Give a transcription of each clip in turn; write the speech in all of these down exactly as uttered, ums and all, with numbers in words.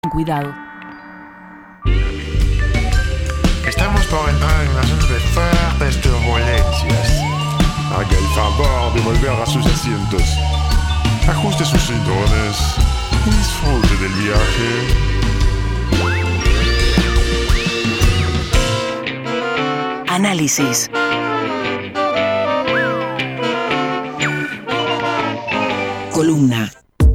Cuidado. Estamos por entrar en una zona de fuertes turbulencias. Haga el favor de volver a sus asientos. Ajuste sus cinturones y disfrute del viaje. Análisis. Columna.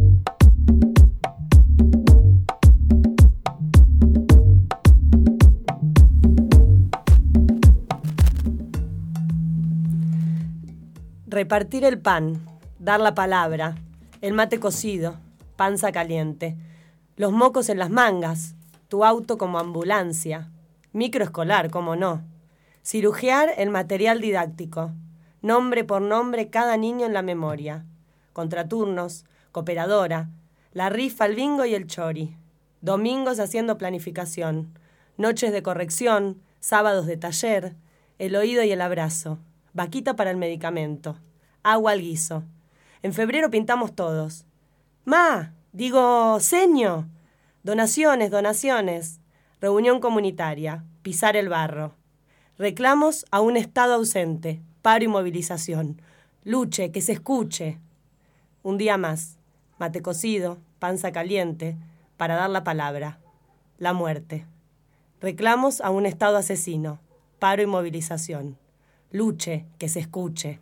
Repartir el pan, dar la palabra, el mate cocido, panza caliente, los mocos en las mangas, tu auto como ambulancia, microescolar, cómo no, cirugiar el material didáctico, nombre por nombre cada niño en la memoria, contraturnos, cooperadora, la rifa, el bingo y el chori, domingos haciendo planificación, noches de corrección, sábados de taller, el oído y el abrazo, vaquita para el medicamento, agua al guiso. En febrero pintamos todos. Ma, digo, seño. Donaciones, donaciones. Reunión comunitaria, pisar el barro. Reclamos a un Estado ausente, paro y movilización. Luche, que se escuche. Un día más, mate cocido, panza caliente, para dar la palabra. La muerte. Reclamos a un Estado asesino, paro y movilización. Luche, que se escuche.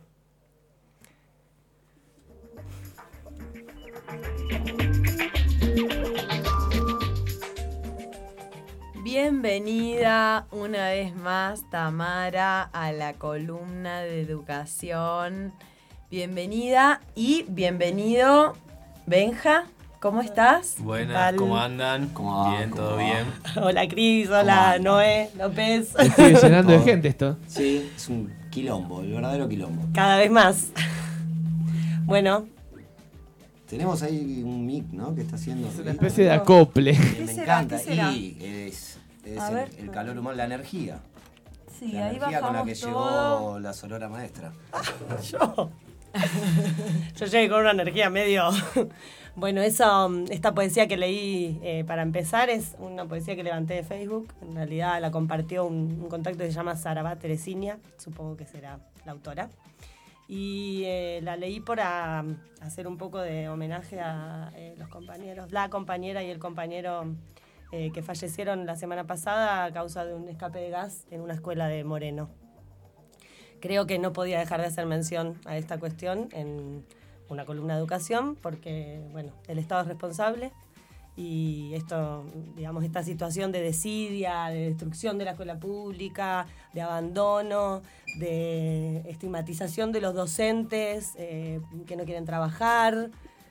Bienvenida una vez más, Tamara, a la columna de educación. Bienvenida y bienvenido, Benja. ¿Cómo estás? Buenas, ¿cómo andan? ¿Cómo va? Bien, ¿Cómo todo va? bien. Hola Cris, hola Noé, López. Estoy llenando de gente esto. Sí, es un quilombo, el verdadero quilombo. Cada vez más. Bueno. Tenemos ahí un mic, ¿no? Que está haciendo. Es una especie de acople. Que me será? encanta. ¿Qué será? Y es, es A el, ver. el calor humano, la energía. Sí, la ahí energía con la bajamos que todo. llegó la Sonora Maestra. Yo. Yo llegué con una energía medio. Bueno, eso, esta poesía que leí eh, para empezar es una poesía que levanté de Facebook. En realidad la compartió un, un contacto que se llama Sarabá Teresinia, supongo que será la autora. Y eh, la leí para hacer un poco de homenaje a eh, los compañeros, la compañera y el compañero eh, que fallecieron la semana pasada a causa de un escape de gas en una escuela de Moreno. Creo que no podía dejar de hacer mención a esta cuestión en una columna de educación, porque, bueno, el Estado es responsable y esto, digamos, esta situación de desidia, de destrucción de la escuela pública, de abandono, de estigmatización de los docentes eh, que no quieren trabajar,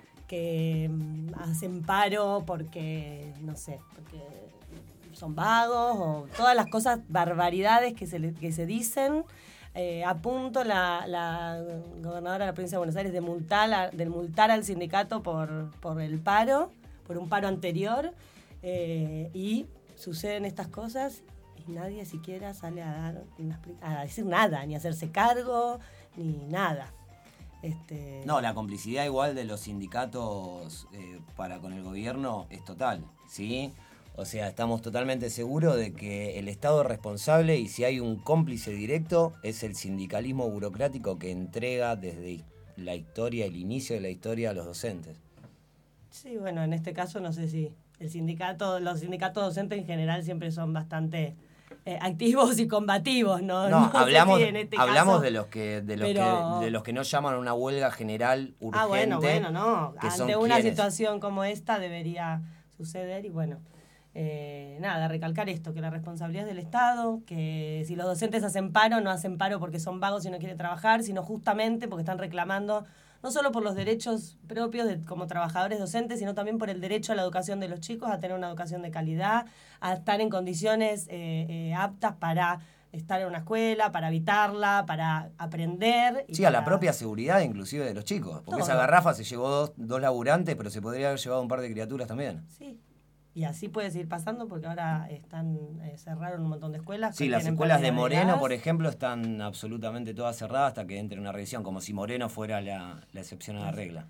que mm, hacen paro porque, no sé, porque son vagos o todas las cosas, barbaridades que se, le, que se dicen. Eh, a punto la, la gobernadora de la provincia de Buenos Aires de multar, de multar al sindicato por, por el paro, por un paro anterior, eh, y suceden estas cosas y nadie siquiera sale a dar una, a decir nada, ni a hacerse cargo, ni nada. Este... No, la complicidad igual de los sindicatos eh, para con el gobierno es total, ¿sí? O sea, estamos totalmente seguros de que el Estado es responsable y si hay un cómplice directo es el sindicalismo burocrático que entrega desde la historia, el inicio de la historia a los docentes. Sí, bueno, en este caso no sé si el sindicato, los sindicatos docentes en general siempre son bastante eh, activos y combativos, ¿no? No, no hablamos, sé si en este hablamos caso, de los que de los pero... que de los que no llaman a una huelga general urgente. Ah, bueno, bueno, no. Que son Ante una quienes. situación como esta debería suceder y bueno. Eh, nada, recalcar esto, que la responsabilidad es del Estado, que si los docentes hacen paro, no hacen paro porque son vagos y no quieren trabajar, sino justamente porque están reclamando no solo por los derechos propios de, como trabajadores docentes, sino también por el derecho a la educación de los chicos, a tener una educación de calidad, a estar en condiciones eh, eh, aptas para estar en una escuela, para habitarla, para aprender. Y Sí, para... a la propia seguridad inclusive de los chicos, porque Todo. esa garrafa se llevó dos, dos laburantes, pero se podría haber llevado un par de criaturas también. Sí. Y así puede seguir pasando porque ahora están eh, cerraron un montón de escuelas. Sí, que las tienen escuelas de pérdida Moreno, gas. por ejemplo, están absolutamente todas cerradas hasta que entre una revisión, como si Moreno fuera la, la excepción a la regla.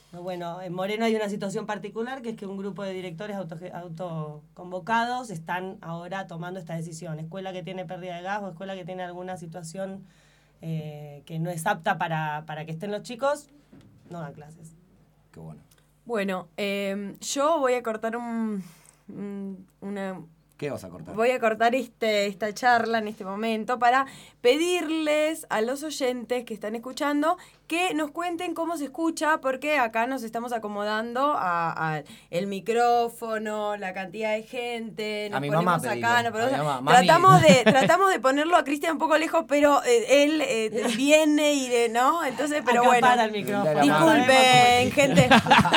Bueno, en Moreno hay una situación particular, que es que un grupo de directores auto, autoconvocados están ahora tomando esta decisión. Escuela que tiene pérdida de gas o escuela que tiene alguna situación eh, que no es apta para, para que estén los chicos, no dan clases. Qué bueno. Bueno, eh, yo voy a cortar un, un, una... ¿Qué vas a cortar? Voy a cortar este, esta charla en este momento para pedirles a los oyentes que están escuchando que nos cuenten cómo se escucha, porque acá nos estamos acomodando a, a el micrófono, la cantidad de gente, nos A mi ponemos mamá acá, pedile, nos ponemos- a mi mamá. Mami. tratamos de tratamos de ponerlo a Cristian un poco lejos, pero eh, él eh, viene y de, ¿no? Entonces, pero bueno. Acapara el micrófono. Disculpen, gente.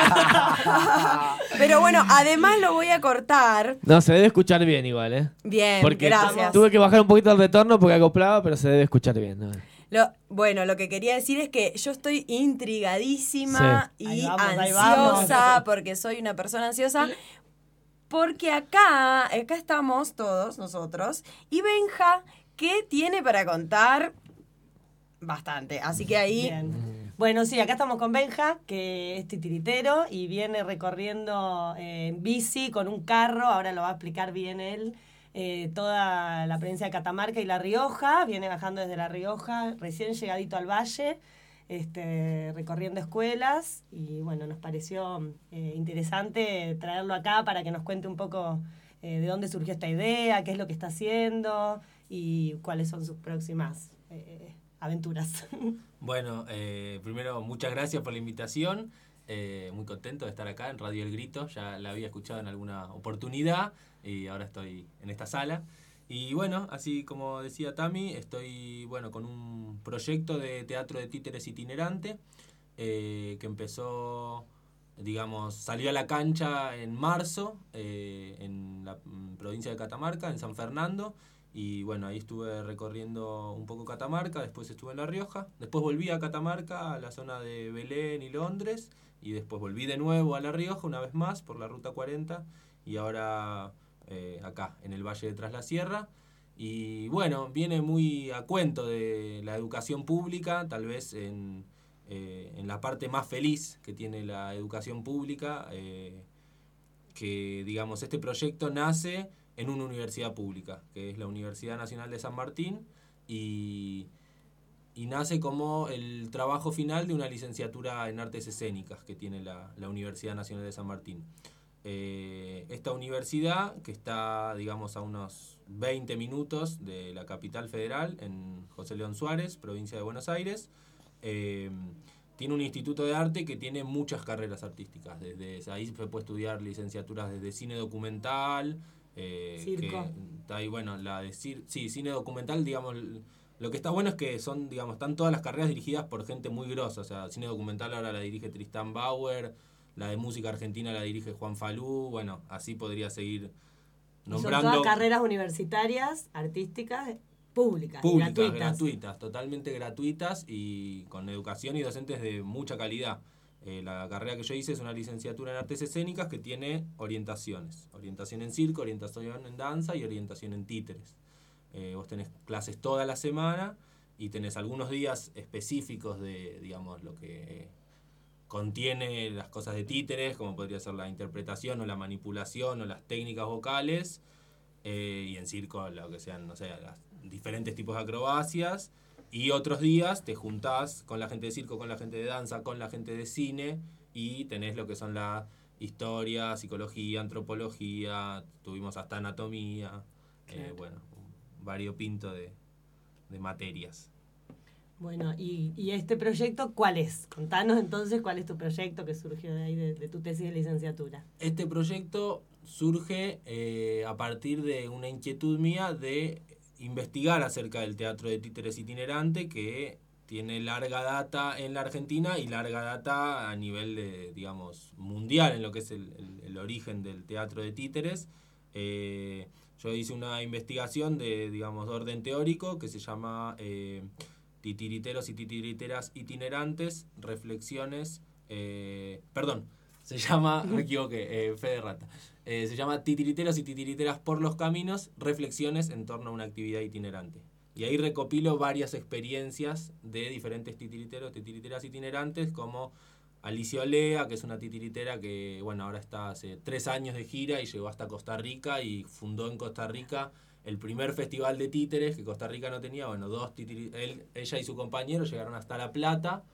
Pero bueno, además lo voy a cortar. No, se debe escuchar bien igual, ¿eh? Bien, Porque gracias. tuve que bajar un poquito el retorno porque acoplaba, pero se debe escuchar bien, ¿no? Lo, bueno, lo que quería decir es que yo estoy intrigadísima Sí. y Ahí vamos, ahí ansiosa, vamos. porque soy una persona ansiosa, porque acá, acá estamos todos nosotros, y Benja, ¿qué tiene para contar? Bastante, así que ahí... Bien. Bueno, sí, acá estamos con Benja, que es titiritero y viene recorriendo eh, en bici con un carro, ahora lo va a explicar bien él, eh, toda la provincia de Catamarca y La Rioja, viene bajando desde La Rioja, recién llegadito al valle, este, recorriendo escuelas, y bueno, nos pareció eh, interesante traerlo acá para que nos cuente un poco eh, de dónde surgió esta idea, qué es lo que está haciendo y cuáles son sus próximas eh, aventuras. Bueno, eh, primero muchas gracias por la invitación, eh, muy contento de estar acá en Radio El Grito, ya la había escuchado en alguna oportunidad y ahora estoy en esta sala. Y bueno, así como decía Tami, estoy bueno con un proyecto de teatro de títeres itinerante eh, que empezó, digamos, salió a la cancha en marzo eh, en la en provincia de Catamarca, en San Fernando. Y bueno, ahí estuve recorriendo un poco Catamarca, después estuve en La Rioja, después volví a Catamarca, a la zona de Belén y Londres, y después volví de nuevo a La Rioja una vez más por la Ruta cuarenta, y ahora eh, acá, en el Valle de Tras la Sierra. Y bueno, viene muy a cuento de la educación pública, tal vez en, eh, en la parte más feliz que tiene la educación pública, eh, que digamos, este proyecto nace en una universidad pública, que es la Universidad Nacional de San Martín, y, y nace como el trabajo final de una licenciatura en artes escénicas que tiene la, la Universidad Nacional de San Martín. Eh, esta universidad, que está, digamos, a unos veinte minutos de la capital federal, en José León Suárez, provincia de Buenos Aires, eh, tiene un instituto de arte que tiene muchas carreras artísticas. Desde ahí se puede estudiar licenciaturas desde cine documental, Eh, Circo. Que está ahí, bueno, la de cir- sí, cine documental, digamos, lo que está bueno es que son, digamos, están todas las carreras dirigidas por gente muy grosa, o sea, cine documental ahora la dirige Tristán Bauer, la de música argentina la dirige Juan Falú, bueno, así podría seguir nombrando. Son todas carreras universitarias, artísticas, públicas, Públicas, gratuitas. gratuitas, totalmente gratuitas y con educación y docentes de mucha calidad. Eh, la carrera que yo hice es una licenciatura en artes escénicas que tiene orientaciones. Orientación en circo, orientación en danza y orientación en títeres. Eh, vos tenés clases toda la semana y tenés algunos días específicos de, digamos, lo que contiene las cosas de títeres, como podría ser la interpretación o la manipulación o las técnicas vocales. Eh, y en circo, lo que sean, no sé, las diferentes tipos de acrobacias. Y otros días te juntás con la gente de circo, con la gente de danza, con la gente de cine y tenés lo que son la historia, psicología, antropología, tuvimos hasta anatomía, claro. eh, bueno, un variopinto de, de materias. Bueno, y, y este proyecto, ¿cuál es? Contanos entonces cuál es tu proyecto que surgió de ahí, de, de tu tesis de licenciatura. Este proyecto surge eh, a partir de una inquietud mía de investigar acerca del teatro de títeres itinerante, que tiene larga data en la Argentina y larga data a nivel de, digamos, mundial en lo que es el, el, el origen del teatro de títeres. Eh, yo hice una investigación de, digamos, de orden teórico que se llama eh, Titiriteros y titiriteras itinerantes, reflexiones, eh, perdón, se llama, me equivoqué, eh, fe de rata. Eh, se llama Titiriteros y titiriteras por los caminos, reflexiones en torno a una actividad itinerante. Y ahí recopilo varias experiencias de diferentes titiriteros, titiriteras itinerantes, como Alicia Olea, que es una titiritera que, bueno, ahora está hace tres años de gira y llegó hasta Costa Rica y fundó en Costa Rica el primer festival de títeres que Costa Rica no tenía. Bueno, dos titiri- él, ella y su compañero llegaron hasta La Plata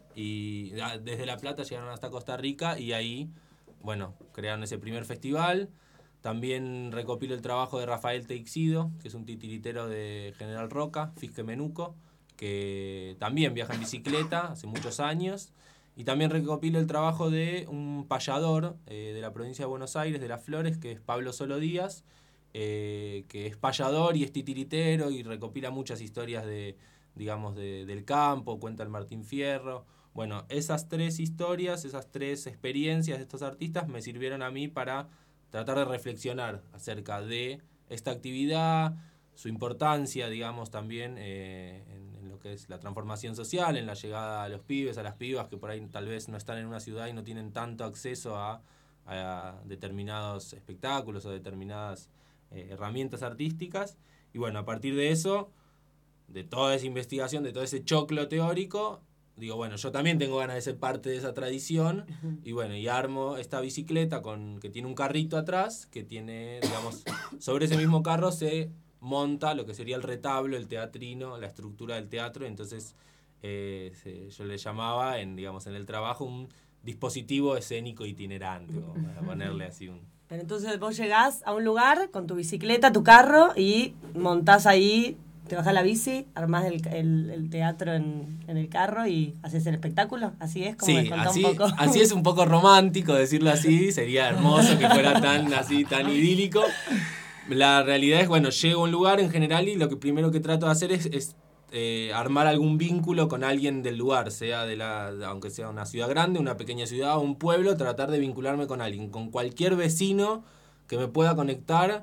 y desde La Plata llegaron hasta Costa Rica y ahí, bueno, crearon ese primer festival. También recopilo el trabajo de Rafael Teixido, que es un titiritero de General Roca, Fisque Menuco, que también viaja en bicicleta hace muchos años. Y también recopilo el trabajo de un payador eh, de la provincia de Buenos Aires, de Las Flores, que es Pablo Solo Díaz, eh, que es payador y es titiritero y recopila muchas historias de, digamos, de, del campo, cuenta el Martín Fierro. Bueno, esas tres historias, esas tres experiencias de estos artistas me sirvieron a mí para tratar de reflexionar acerca de esta actividad, su importancia, digamos, también eh, en, en lo que es la transformación social, en la llegada a los pibes, a las pibas que por ahí tal vez no están en una ciudad y no tienen tanto acceso a, a determinados espectáculos o determinadas eh, herramientas artísticas. Y bueno, a partir de eso, de toda esa investigación, de todo ese choclo teórico, digo, bueno, yo también tengo ganas de ser parte de esa tradición y bueno, y armo esta bicicleta con que tiene un carrito atrás, que tiene, digamos, sobre ese mismo carro se monta lo que sería el retablo, el teatrino, la estructura del teatro. Entonces eh, se, yo le llamaba, en digamos en el trabajo, un dispositivo escénico itinerante, o para ponerle así un... Pero entonces vos llegás a un lugar con tu bicicleta, tu carro, y montás ahí, te bajás la bici, armás el, el, el teatro en, en el carro y haces el espectáculo. Así es, como sí, me contó así, un poco. así es un poco romántico decirlo así, sería hermoso que fuera tan así, tan idílico. La realidad es, bueno, llego a un lugar en general y lo que primero que trato de hacer es, es eh, armar algún vínculo con alguien del lugar, sea de la, aunque sea una ciudad grande, una pequeña ciudad o un pueblo, tratar de vincularme con alguien, con cualquier vecino que me pueda conectar,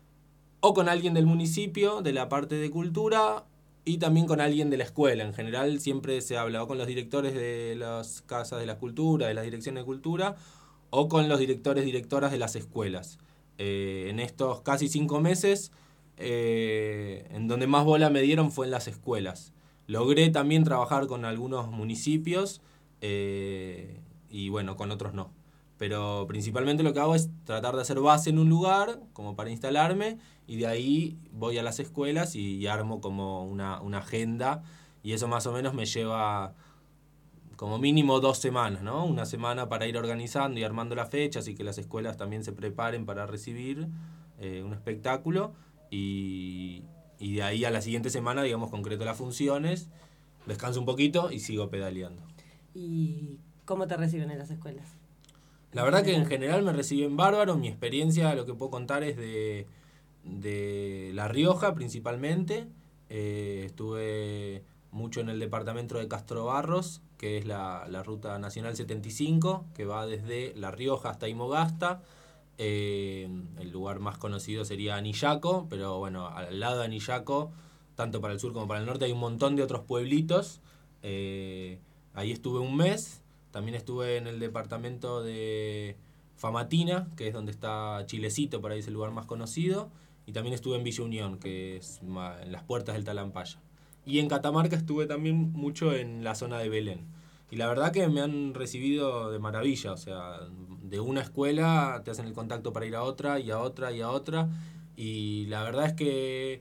o con alguien del municipio, de la parte de cultura, y también con alguien de la escuela. En general siempre se habla o con los directores de las casas de la cultura, de las direcciones de cultura, o con los directores, directoras de las escuelas. Eh, en estos casi cinco meses, eh, en donde más bola me dieron fue en las escuelas. Logré también trabajar con algunos municipios eh, y bueno, con otros no. Pero principalmente lo que hago es tratar de hacer base en un lugar, como para instalarme, y de ahí voy a las escuelas y, y armo como una, una agenda, y eso más o menos me lleva como mínimo dos semanas, ¿no? Una semana para ir organizando y armando las fechas y que las escuelas también se preparen para recibir eh, un espectáculo, y, y de ahí a la siguiente semana, digamos, concreto las funciones, descanso un poquito y sigo pedaleando. ¿Y cómo te reciben en las escuelas? La verdad que en general me reciben bárbaro. Mi experiencia, lo que puedo contar es de, de La Rioja principalmente. Eh, estuve mucho en el departamento de Castro Barros, que es la, la ruta nacional setenta y cinco, que va desde La Rioja hasta Imogasta. Eh, el lugar más conocido sería Anillaco, pero bueno, al lado de Anillaco, tanto para el sur como para el norte, hay un montón de otros pueblitos. Eh, ahí estuve un mes. También estuve en el departamento de Famatina, que es donde está Chilecito, por ahí es el lugar más conocido. Y también estuve en Villa Unión, que es en las puertas del Talampaya. Y en Catamarca estuve también mucho en la zona de Belén. Y la verdad que me han recibido de maravilla. O sea, de una escuela te hacen el contacto para ir a otra, y a otra, y a otra. Y la verdad es que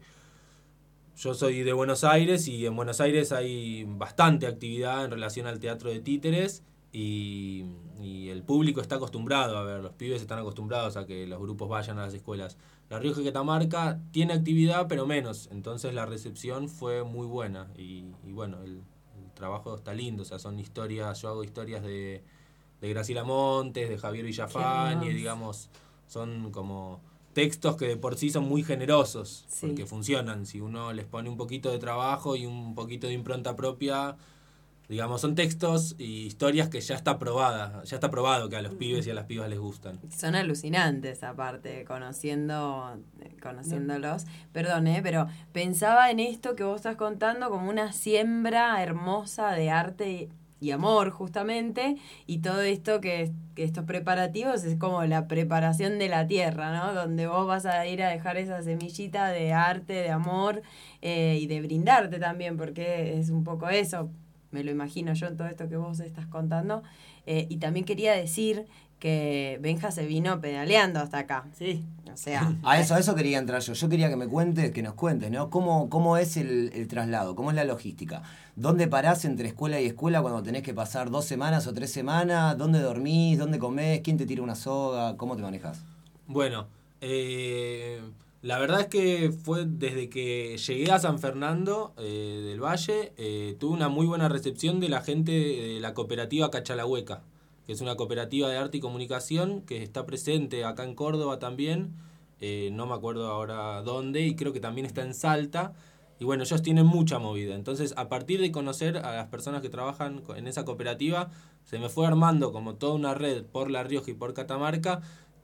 yo soy de Buenos Aires, y en Buenos Aires hay bastante actividad en relación al teatro de títeres. Y, y el público está acostumbrado a ver, los pibes están acostumbrados a que los grupos vayan a las escuelas. La Rioja y Catamarca tiene actividad, pero menos, entonces la recepción fue muy buena. Y, y bueno, el, el trabajo está lindo, o sea, son historias, yo hago historias de, de Graciela Montes, de Javier Villafán, y digamos, son como textos que de por sí son muy generosos, sí, porque funcionan. Si uno les pone un poquito de trabajo y un poquito de impronta propia, digamos, son textos y historias que ya está probada, ya está probado que a los pibes y a las pibas les gustan. Son alucinantes, aparte, conociendo, conociéndolos. Perdón, ¿eh? Pero pensaba en esto que vos estás contando como una siembra hermosa de arte y amor, justamente, y todo esto que, que estos preparativos es como la preparación de la tierra, ¿no? Donde vos vas a ir a dejar esa semillita de arte, de amor, eh, y de brindarte también, porque es un poco eso. Me lo imagino yo en todo esto que vos estás contando. Eh, y también quería decir que Benja se vino pedaleando hasta acá. Sí. O sea... A eso, a eso quería entrar yo. Yo quería que me cuentes, que nos cuentes, ¿no? ¿Cómo, cómo es el, el traslado? ¿Cómo es la logística? ¿Dónde parás entre escuela y escuela cuando tenés que pasar dos semanas o tres semanas? ¿Dónde dormís? ¿Dónde comés? ¿Quién te tira una soga? ¿Cómo te manejas? Bueno, eh, la verdad es que fue desde que llegué a San Fernando eh, del Valle, eh, tuve una muy buena recepción de la gente de la cooperativa Cachalahueca, que es una cooperativa de arte y comunicación que está presente acá en Córdoba también, eh, no me acuerdo ahora dónde, y creo que también está en Salta, y bueno, ellos tienen mucha movida. Entonces, a partir de conocer a las personas que trabajan en esa cooperativa, se me fue armando como toda una red por La Rioja y por Catamarca,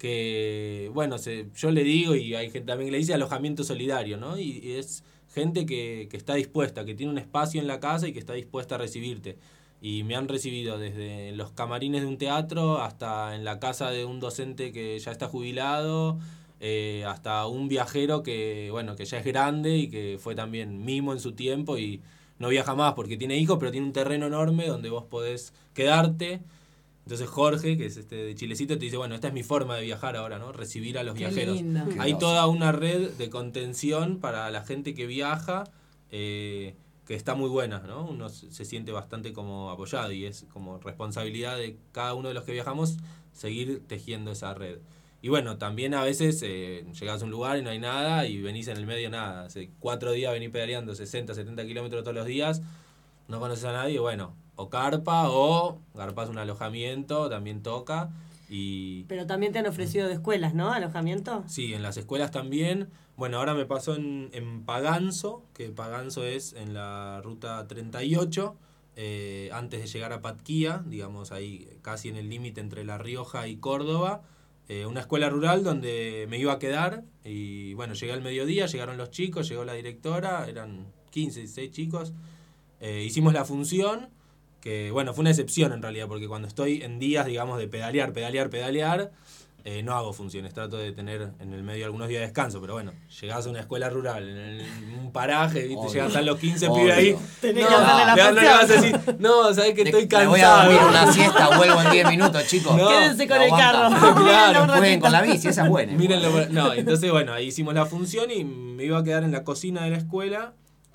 que, bueno, se, yo le digo, y hay gente también que le dice alojamiento solidario, ¿no? Y, y es gente que, que está dispuesta, que tiene un espacio en la casa y que está dispuesta a recibirte. Y me han recibido desde los camarines de un teatro hasta en la casa de un docente que ya está jubilado, eh, hasta un viajero que, bueno, que ya es grande y que fue también mimo en su tiempo y no viaja más porque tiene hijos, pero tiene un terreno enorme donde vos podés quedarte. Entonces Jorge, que es este de Chilecito, te dice, bueno, esta es mi forma de viajar ahora, ¿no? Recibir a los Qué viajeros. lindo. Qué Hay groso. toda una red de contención para la gente que viaja, eh, que está muy buena, ¿no? Uno se siente bastante como apoyado y es como responsabilidad de cada uno de los que viajamos seguir tejiendo esa red. Y bueno, también a veces eh, llegás a un lugar y no hay nada y venís en el medio nada. Hace cuatro días venís pedaleando sesenta, setenta kilómetros todos los días, no conoces a nadie, bueno, o carpa o garpás un alojamiento, también toca. Y Pero también te han ofrecido de escuelas, ¿no? Alojamiento. sí, en las escuelas también. Bueno, ahora me pasó en, en Paganzo, que Paganzo es en la ruta treinta y ocho, eh, antes de llegar a Patquía, digamos ahí casi en el límite entre La Rioja y Córdoba, eh, una escuela rural donde me iba a quedar y bueno, llegué al mediodía, llegaron los chicos, llegó la directora, eran quince, dieciséis chicos, eh, hicimos la función, que bueno, fue una excepción en realidad, porque cuando estoy en días, digamos, de pedalear, pedalear, pedalear, Eh, no hago funciones, trato de tener en el medio algunos días de descanso, pero bueno, llegás a una escuela rural, en, el, en un paraje, ¿viste? Obvio. Llegan hasta los quince Obvio. pibes ahí. Tenés No, que hacerle la le- no le función. vas a decir, no, sabés que estoy Le cansado. voy a dormir una siesta, vuelvo en diez minutos, chicos. No. Quédense con No el aguanta. carro. Claro, Un Jueguen ratito. con la bici, esa es buena. Mírenlo, no, entonces bueno, ahí hicimos la función y me iba a quedar en la cocina de la escuela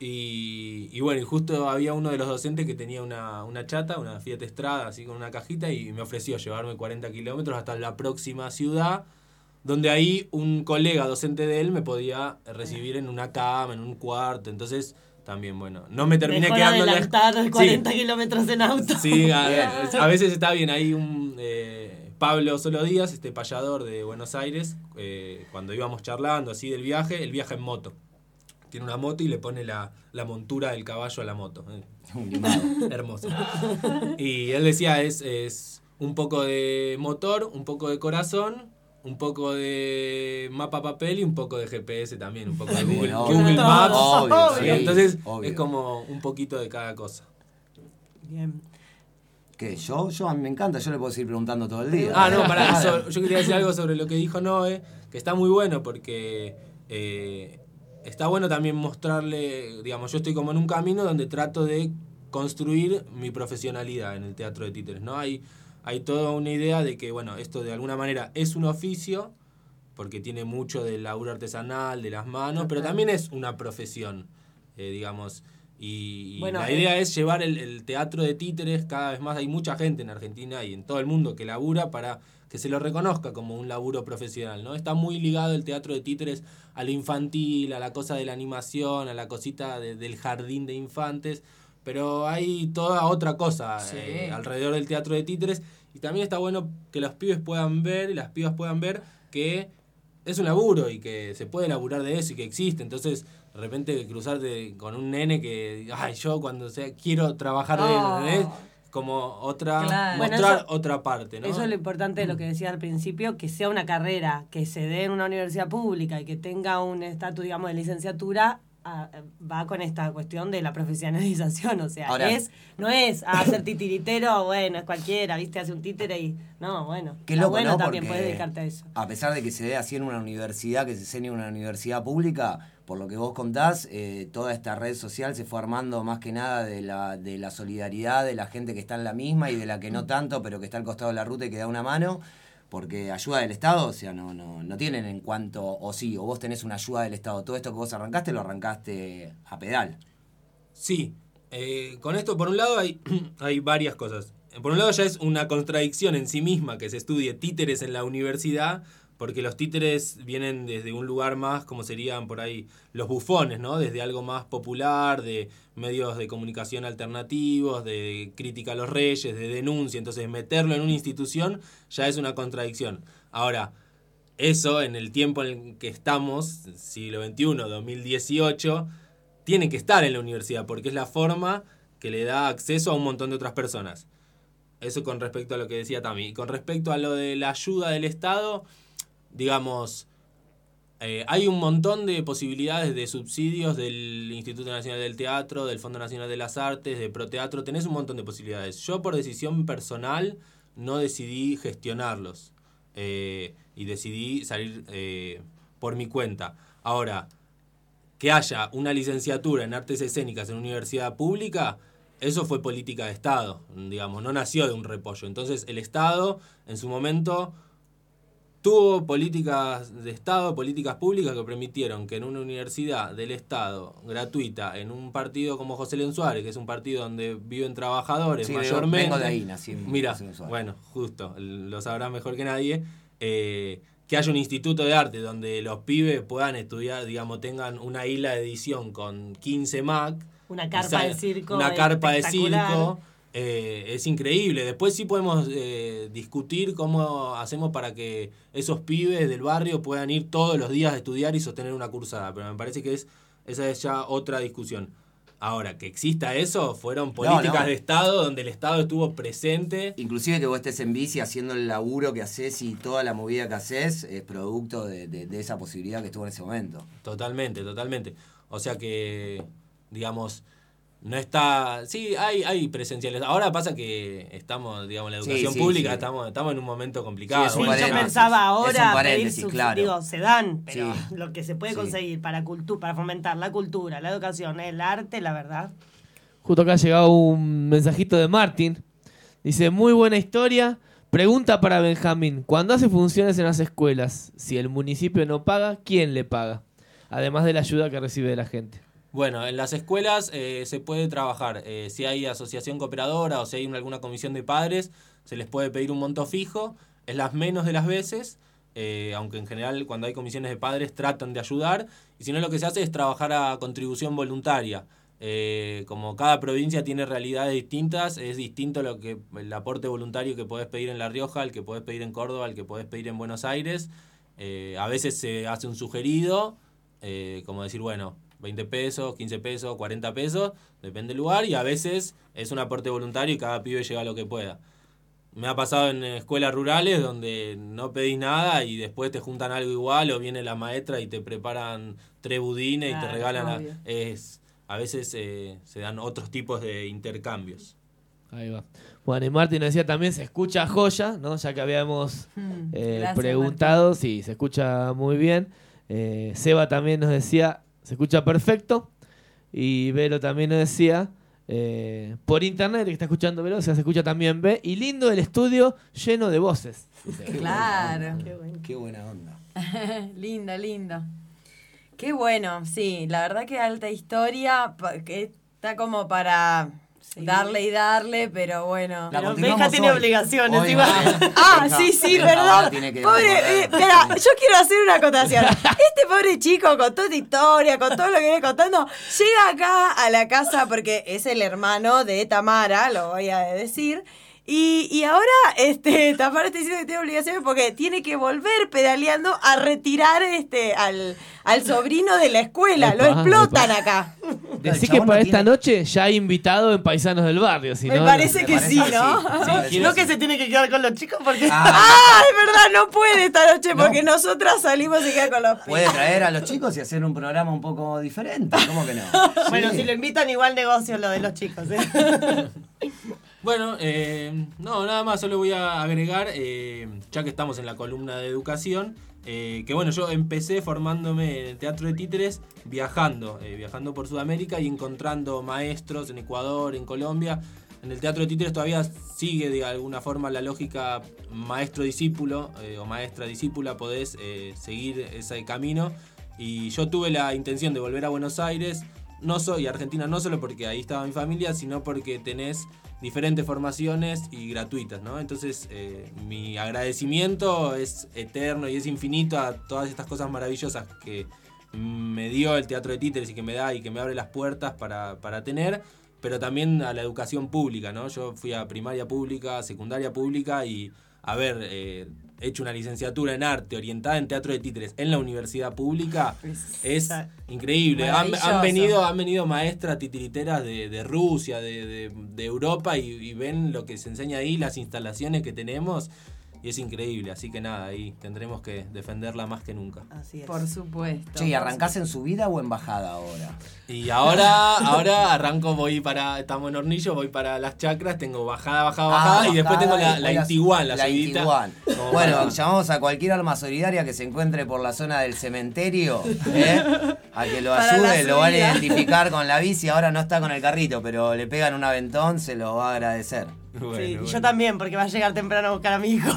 y, y bueno, y justo había uno de los docentes que tenía una, una chata, una Fiat Strada, así con una cajita y me ofreció llevarme cuarenta kilómetros hasta la próxima ciudad, donde ahí un colega docente de él me podía recibir en una cama, en un cuarto, entonces también, bueno, no me terminé Mejor quedando en la adelantar Sí. cuarenta kilómetros en auto. Sí, a, a veces está bien. Hay un eh, Pablo Solo Díaz, este payador de Buenos Aires, eh, cuando íbamos charlando así del viaje, él viaja en moto. Tiene una moto y le pone la, la montura del caballo a la moto. Eh, Un limado. hermoso. Y él decía, es, es un poco de motor, un poco de corazón, un poco de mapa papel y un poco de G P S también, un poco de Bien, Google, obvio. Google Maps. Obvio, Sí, sí, entonces obvio. es como un poquito de cada cosa. Bien. ¿Qué? ¿Yo? Yo, a mí me encanta, yo le puedo seguir preguntando todo el día. Ah, no, pará, Nada. so- yo quería decir algo sobre lo que dijo Noé, que está muy bueno porque eh, está bueno también mostrarle, digamos, yo estoy como en un camino donde trato de construir mi profesionalidad en el teatro de títeres, ¿no? Hay, hay toda una idea de que, bueno, esto de alguna manera es un oficio, porque tiene mucho del laburo artesanal, de las manos, pero también es una profesión, eh, digamos. Y, y Bueno, la eh, idea es llevar el, el teatro de títeres cada vez más. Hay mucha gente en Argentina y en todo el mundo que labura para que se lo reconozca como un laburo profesional, ¿no? Está muy ligado el teatro de títeres a lo infantil, a la cosa de la animación, a la cosita de- del jardín de infantes, pero hay toda otra cosa Sí. eh, alrededor del teatro de títeres y también está bueno que los pibes puedan ver y las pibas puedan ver que es un laburo y que se puede laburar de eso y que existe. Entonces, de repente cruzarte con un nene que, ay, yo cuando sea quiero trabajar de él, Oh. ¿entendés? Como otra, Claro. Bueno, mostrar eso- otra parte, ¿no? Eso es lo importante de lo que decía al principio, que sea una carrera, que se dé en una universidad pública y que tenga un estatus, digamos, de licenciatura, a, va con esta cuestión de la profesionalización, o sea, Ahora, es no es a hacer titiritero, bueno, es cualquiera, viste, hace un títere y no, bueno, Qué está loco, bueno ¿no? también Porque podés dedicarte a eso. a pesar de que se dé así en una universidad, que se enseñe en una universidad pública, por lo que vos contás, eh, toda esta red social se fue armando más que nada de la, de la solidaridad de la gente que está en la misma y de la que no tanto, pero que está al costado de la ruta y que da una mano, porque ayuda del Estado, o sea, no, no, no tienen en cuanto, o sí, o vos tenés una ayuda del Estado. Todo esto que vos arrancaste, lo arrancaste a pedal. Sí, eh, con esto por un lado hay, hay varias cosas. Por un lado ya es una contradicción en sí misma que se estudie títeres en la universidad, porque los títeres vienen desde un lugar más, como serían por ahí los bufones, ¿no? Desde algo más popular, de medios de comunicación alternativos, de crítica a los reyes, de denuncia. Entonces meterlo en una institución ya es una contradicción. Ahora, eso en el tiempo en el que estamos, siglo veintiuno, dos mil dieciocho, tiene que estar en la universidad, porque es la forma que le da acceso a un montón de otras personas. Eso con respecto a lo que decía Tami. Y con respecto a lo de la ayuda del Estado, digamos, eh, hay un montón de posibilidades de subsidios del Instituto Nacional del Teatro, del Fondo Nacional de las Artes, de Proteatro. Tenés un montón de posibilidades. Yo, por decisión personal, no decidí gestionarlos. Eh, y decidí salir eh, por mi cuenta. Ahora, que haya una licenciatura en artes escénicas en una universidad pública, eso fue política de Estado, digamos, no nació de un repollo. Entonces, el Estado, en su momento, tuvo políticas de Estado, políticas públicas que permitieron que en una universidad del Estado, gratuita, en un partido como José León Suárez, que es un partido donde viven trabajadores Sí, mayormente... vengo de ahí, nací en Mira, José León Suárez. bueno, justo, lo sabrás mejor que nadie, eh, que haya un instituto de arte donde los pibes puedan estudiar, digamos, tengan una isla de edición con quince Mac. Una carpa Quizá, de circo Una carpa de espectacular. circo. Eh, es increíble. Después sí podemos eh, discutir cómo hacemos para que esos pibes del barrio puedan ir todos los días a estudiar y sostener una cursada. Pero me parece que es esa es ya otra discusión. Ahora, que exista eso, fueron políticas No, no. de Estado donde el Estado estuvo presente. Inclusive que vos estés en bici haciendo el laburo que haces y toda la movida que haces es producto de, de, de esa posibilidad que estuvo en ese momento. Totalmente, totalmente. O sea que, digamos, no está... Sí, hay, hay presenciales. Ahora pasa que estamos, digamos, en la educación Sí, sí, pública, sí. Estamos, estamos en un momento complicado. Sí, es Sí, un yo paréntesis. pensaba Es un ahora pedir paréntesis, sus, claro. digo, se dan, pero Sí. lo que se puede Sí. conseguir para cultu para fomentar la cultura, la educación, el arte, la verdad. Justo acá ha llegado un mensajito de Martín. Dice, muy buena historia. Pregunta para Benjamín. Cuando hace funciones en las escuelas, si el municipio no paga, ¿quién le paga? Además de la ayuda que recibe de la gente. Bueno, en las escuelas eh, se puede trabajar. Eh, si hay asociación cooperadora o si hay una, alguna comisión de padres, se les puede pedir un monto fijo. Es las menos de las veces, eh, aunque en general cuando hay comisiones de padres tratan de ayudar. Y si no, lo que se hace es trabajar a contribución voluntaria. Eh, como cada provincia tiene realidades distintas, es distinto lo que el aporte voluntario que podés pedir en La Rioja, el que podés pedir en Córdoba, el que podés pedir en Buenos Aires. Eh, a veces se hace un sugerido, eh, como decir, bueno, veinte pesos, quince pesos, cuarenta pesos, depende del lugar, y a veces es un aporte voluntario y cada pibe llega a lo que pueda. Me ha pasado en escuelas rurales donde no pedís nada y después te juntan algo igual o viene la maestra y te preparan tres budines Claro, y te regalan... A, obvio. es, a veces eh, se dan otros tipos de intercambios. Ahí va. Bueno, y Martín nos decía también, se escucha joya, ¿no? Ya que habíamos Hmm, eh, gracias, preguntado, sí, se escucha muy bien. Eh, Seba también nos decía, se escucha perfecto. Y Vero también nos decía, eh, por internet, que está escuchando Vero, o sea, se escucha también B. Y lindo el estudio lleno de voces. Dice. Qué Claro. buena onda. Qué bueno. Qué buena onda. Lindo, lindo. Qué bueno, sí, la verdad que alta historia, pa- que está como para Sí. darle y darle, pero bueno. La Pero continuamos Benja tiene hoy. obligaciones, Hoy igual. Benja- Ah, Benja- sí, sí, Benja ¿verdad? tiene que Pobre, recorrer. eh, espera, yo quiero hacer una acotación. Este pobre chico con toda esta historia, con todo lo que viene contando, llega acá a la casa porque es el hermano de Tamara, lo voy a decir. Y, y ahora este, Tamara está diciendo que tiene obligaciones porque tiene que volver pedaleando a retirar este al, al sobrino de la escuela. Lo Epa, explotan epa. acá. Decí que para esta noche ya hay invitado en Paisanos del Barrio. Si Me no, parece no- que sí, ¿no? Sí, no que se tiene que quedar con los chicos porque... Ah, es verdad, no puede esta noche porque nosotras salimos y queda con los Puede pibes. traer a los chicos y hacer un programa un poco diferente, ¿cómo que no? Bueno, Sí. si lo invitan igual negocio lo de los chicos. ¿eh? Bueno, eh, no, nada más, solo voy a agregar, eh, ya que estamos en la columna de educación, eh, que bueno, yo empecé formándome en el teatro de títeres viajando, eh, viajando por Sudamérica y encontrando maestros en Ecuador, en Colombia. En el teatro de títeres todavía sigue de alguna forma la lógica maestro-discípulo eh, o maestra-discípula, podés eh, seguir ese camino. Y yo tuve la intención de volver a Buenos Aires, no soy Argentina, no solo porque ahí estaba mi familia, sino porque tenés diferentes formaciones y gratuitas, ¿no? Entonces, eh, mi agradecimiento es eterno y es infinito a todas estas cosas maravillosas que me dio el teatro de títeres y que me da y que me abre las puertas para, para tener, pero también a la educación pública, ¿no? Yo fui a primaria pública, secundaria pública y haber eh, hecho una licenciatura en arte orientada en teatro de títeres en la universidad pública es increíble. Han, han venido han venido maestras titiriteras de, de Rusia, de, de, de Europa y, y ven lo que se enseña ahí, las instalaciones que tenemos. Y es increíble, así que nada, ahí tendremos que defenderla más que nunca. Así es. Por supuesto. Che, ¿y arrancás en subida o en bajada ahora? Y ahora, ahora arranco, voy para, estamos en Hornillo, voy para las chacras, tengo bajada, bajada, bajada, Ah, y después tengo la, y la después Intiguan, la, la subidita. Intiguan. Como Bueno, para- llamamos a cualquier alma solidaria que se encuentre por la zona del cementerio, ¿eh? A que lo Para la ayude, lo van a subida. identificar con la bici, ahora no está con el carrito, pero le pegan un aventón, se lo va a agradecer. Bueno, Sí, y bueno. yo también, porque va a llegar temprano a buscar a mi hijo.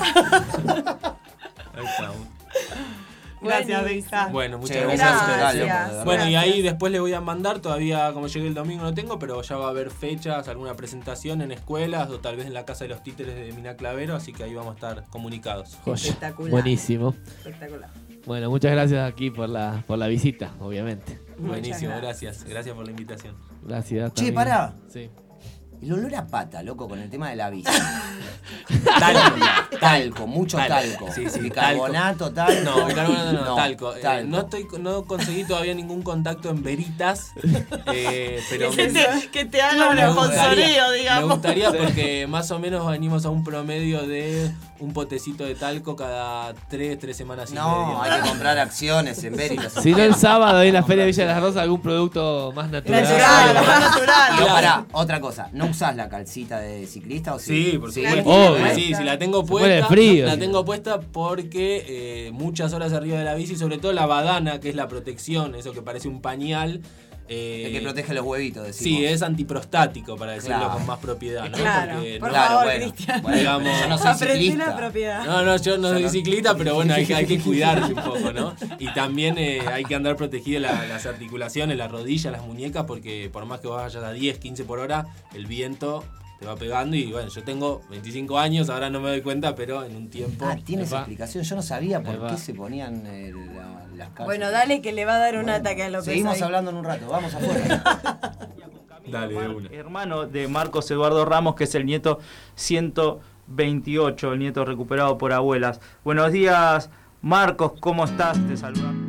Ahí estamos. Gracias, Buenísimo. Benja. Bueno, muchas Che, gracias. gracias, Gracias. loco, de verdad. Bueno, y Gracias. ahí después le voy a mandar, todavía como llegué el domingo no tengo, pero ya va a haber fechas, alguna presentación en escuelas o tal vez en la Casa de los Títeres de Mina Clavero, así que ahí vamos a estar comunicados. Joya. Espectacular. Buenísimo. Espectacular. Bueno, muchas gracias aquí por la, por la visita, obviamente. Buenísimo, gracias. gracias. Gracias por la invitación. Gracias. Che, también. pará. Sí. El olor a pata, loco, con el tema de la bici. Talco. Talco, mucho Talco. talco. Sí, sí, Bicarbonato, talco. No, bicarbonato no, talco. Eh, talco. no estoy, no conseguí todavía ningún contacto en Veritas, eh, pero Que te, que te haga un me gustaría, sponsoreo, me digamos. gustaría porque más o menos venimos a un promedio de un potecito de talco cada tres, tres semanas y No, media. hay que comprar acciones en Veritas. Si no, el sábado ahí en la Feria de Villa de las Rosas, algún producto más natural. Natural, lo más natural. No, pará, otra cosa. ¿No usás la calcita de ciclista o sí? Sí, por supuesto. Obvio. Sí, si la tengo Se muere de puesta, frío, la sí. tengo puesta porque eh, muchas horas arriba de la bici, sobre todo la badana, que es la protección, eso que parece un pañal. eh, El que protege los huevitos, decimos. Sí, es antiprostático, para decirlo Claro. con más propiedad, ¿no? Claro, Porque por no- Claro, favor, bueno. Cristian. Bueno, Digamos, yo no soy Aprendí ciclista. la propiedad. No, no, yo no Yo soy no- ciclista, pero bueno, hay que, hay que cuidarse un poco, ¿no? Y también eh, hay que andar protegido la- las articulaciones, las rodillas, las muñecas, porque por más que vos vayas a diez, quince por hora, el viento te va pegando y bueno, yo tengo veinticinco años, ahora no me doy cuenta, pero en un tiempo... Ah, tiene Ahí esa va. explicación. Yo no sabía por Ahí va. qué se ponían eh, la- las calzas. Bueno, dale que le va a dar un ataque a López. Seguimos ahí. hablando en un rato. Vamos afuera. Dale, de una. Hermano de Marcos Eduardo Ramos, que es el nieto ciento veintiocho, el nieto recuperado por abuelas. Buenos días, Marcos, ¿cómo estás? Te saluda.